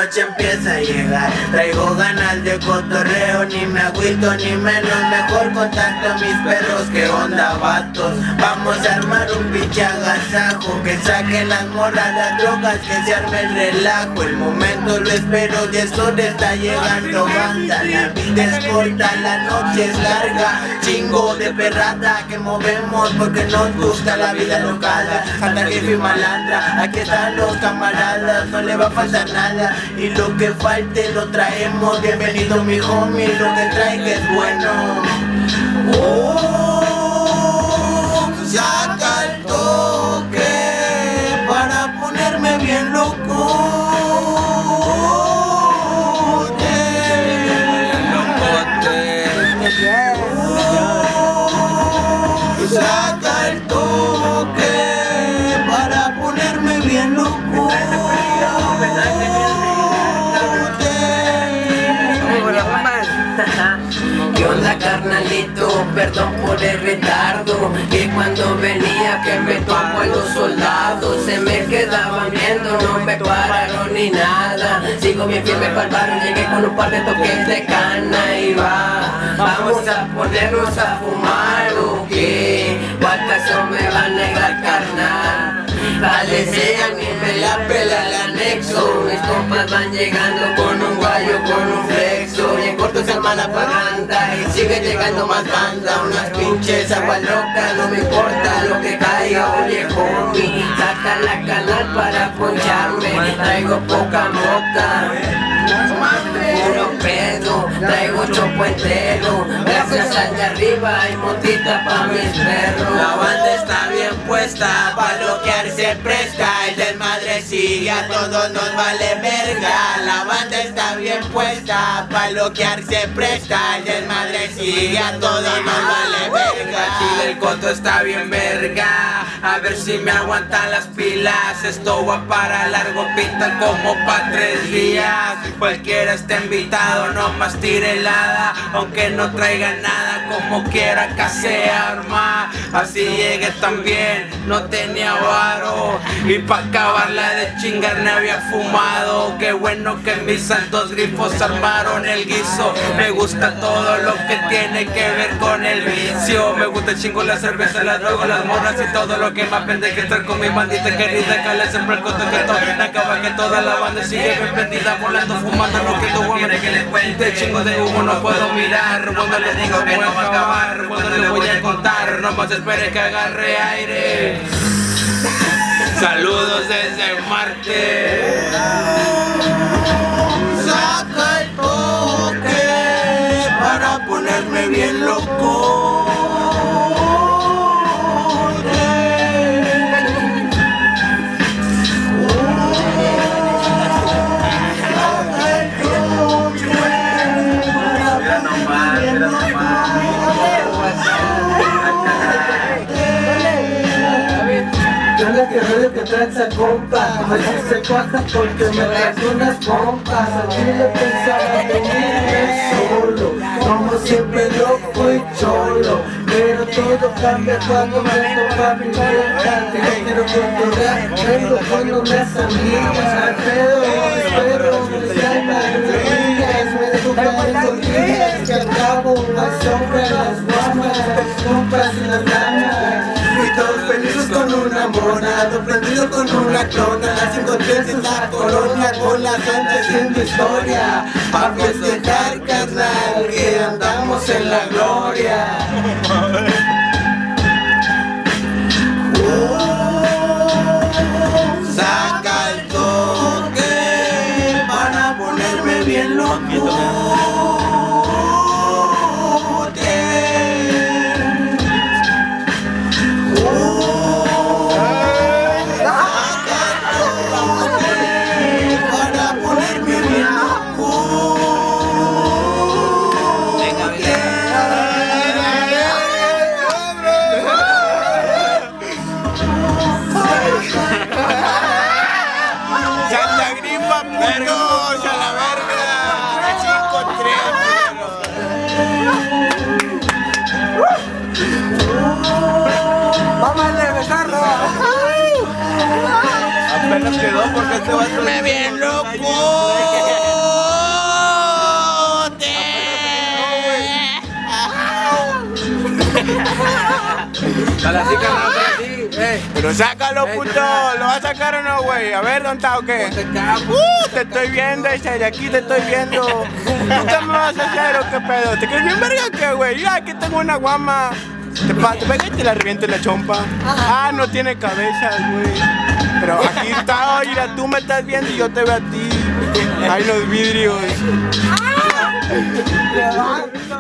noche empieza a llegar. Traigo ganas de cotorreo, ni me agüito ni menos. Mejor contacto a mis perros, que onda vatos. Vamos a armar un pinche agasajo, que saquen las morras, las drogas, que se arme el relajo. El momento lo espero y el sol está llegando, banda. La vida es corta, la noche es larga. Chingo de perrata que movemos porque nos gusta la vida local. Santa Jefe y malandra, aquí están los camaradas, no le va a faltar nada. Y lo que falte lo traemos. Bienvenido mi homie, lo que traiga es bueno. Saca el toque para ponerme bien loco. Saca el toque para ponerme bien loco. ¿Qué onda, carnalito? Perdón por el retardo, que cuando venía que me topo a los soldados se me quedaban viendo, no me pararon ni nada. Sigo bien firme pa'l barrio, llegué con un par de toques de cana y vamos a ponernos a fumar, ¿o qué? ¿Cuántas me va a negar, carnal? Desean y me la pela el anexo. Mis compas van llegando con un guayo, con un flexo. Y en corto se arma la parranda y sigue llegando más banda. Unas pinches agua loca, no me importa lo que caiga. Oye, homie, saca la canal para poncharme. Traigo poca moca, puro pedo, traigo chopo entero. Gracias al de arriba hay motita pa' mis perros. La banda está bien puesta, pa' loquear se presta. El desmadre sigue, a todos nos vale verga. La banda está bien puesta, pa' loquear se presta. El desmadre sigue, a todos nos vale verga. Chile, el coto está bien verga. A ver si me aguantan las pilas. Esto va para largo, pinta como pa' 3 días. Cualquiera está invitado, no más tire helada. Aunque no traiga nada, como quiera que se arma. Así llegué también, no tenía varo. Y pa' acabarla de chingar me había fumado. Qué bueno que mis santos grifos armaron el guiso. Me gusta todo lo que tiene que ver con el vicio. Me gusta el chingo, la cerveza, la droga, las morras y todo lo que más pende que estar con mi bandita querida. Que le siempre el coto que todo, acaba que toda la banda sigue bien prendida, volando, fumando, no quiero quiere que les cuente. Chingo de humo no puedo mirar. Cuando le digo que no va a acabar, cuando le voy a contar, no más espere que agarre aire. Saludos desde Marte. Saca el toque para ponerme bien loco. Que tranza compa, así se cuaja porque me trajo unas pompas. Aquí le pensaba venirme solo, como siempre loco y cholo. Pero todo cambia cuando me toca mi vieja. Que yo quiero cotorrear, vengo con unas amigas. Al pedo, espero que salga de días. Me toca estos días que al cabo hay sombra en las guamas, las compas y las damas. Y todos felices con una mona, sorprendido con una clona. Las encontré en la colonia con la gente haciendo historia. Pa' festejar, carnal, que andamos en la gloria. Saca el toque para ponerme bien loco. Ya nos quedó porque este va a ser... ¡Me bien loco! Dale así, carnal, dale así. Pero sácalo, puto. ¿Lo vas a sacar o no, güey? A ver, ¿dónde está o qué? Te estoy viendo, de aquí te estoy viendo. ¿Tú qué me vas a hacer o qué pedo? ¿Te crees bien verga qué, güey? Ya, aquí tengo una guama. Te pega y te la reviento en la chompa. Ah, no tiene cabeza, güey. Pero aquí está, mira, tú me estás viendo y yo te veo a ti. Ahí los vidrios.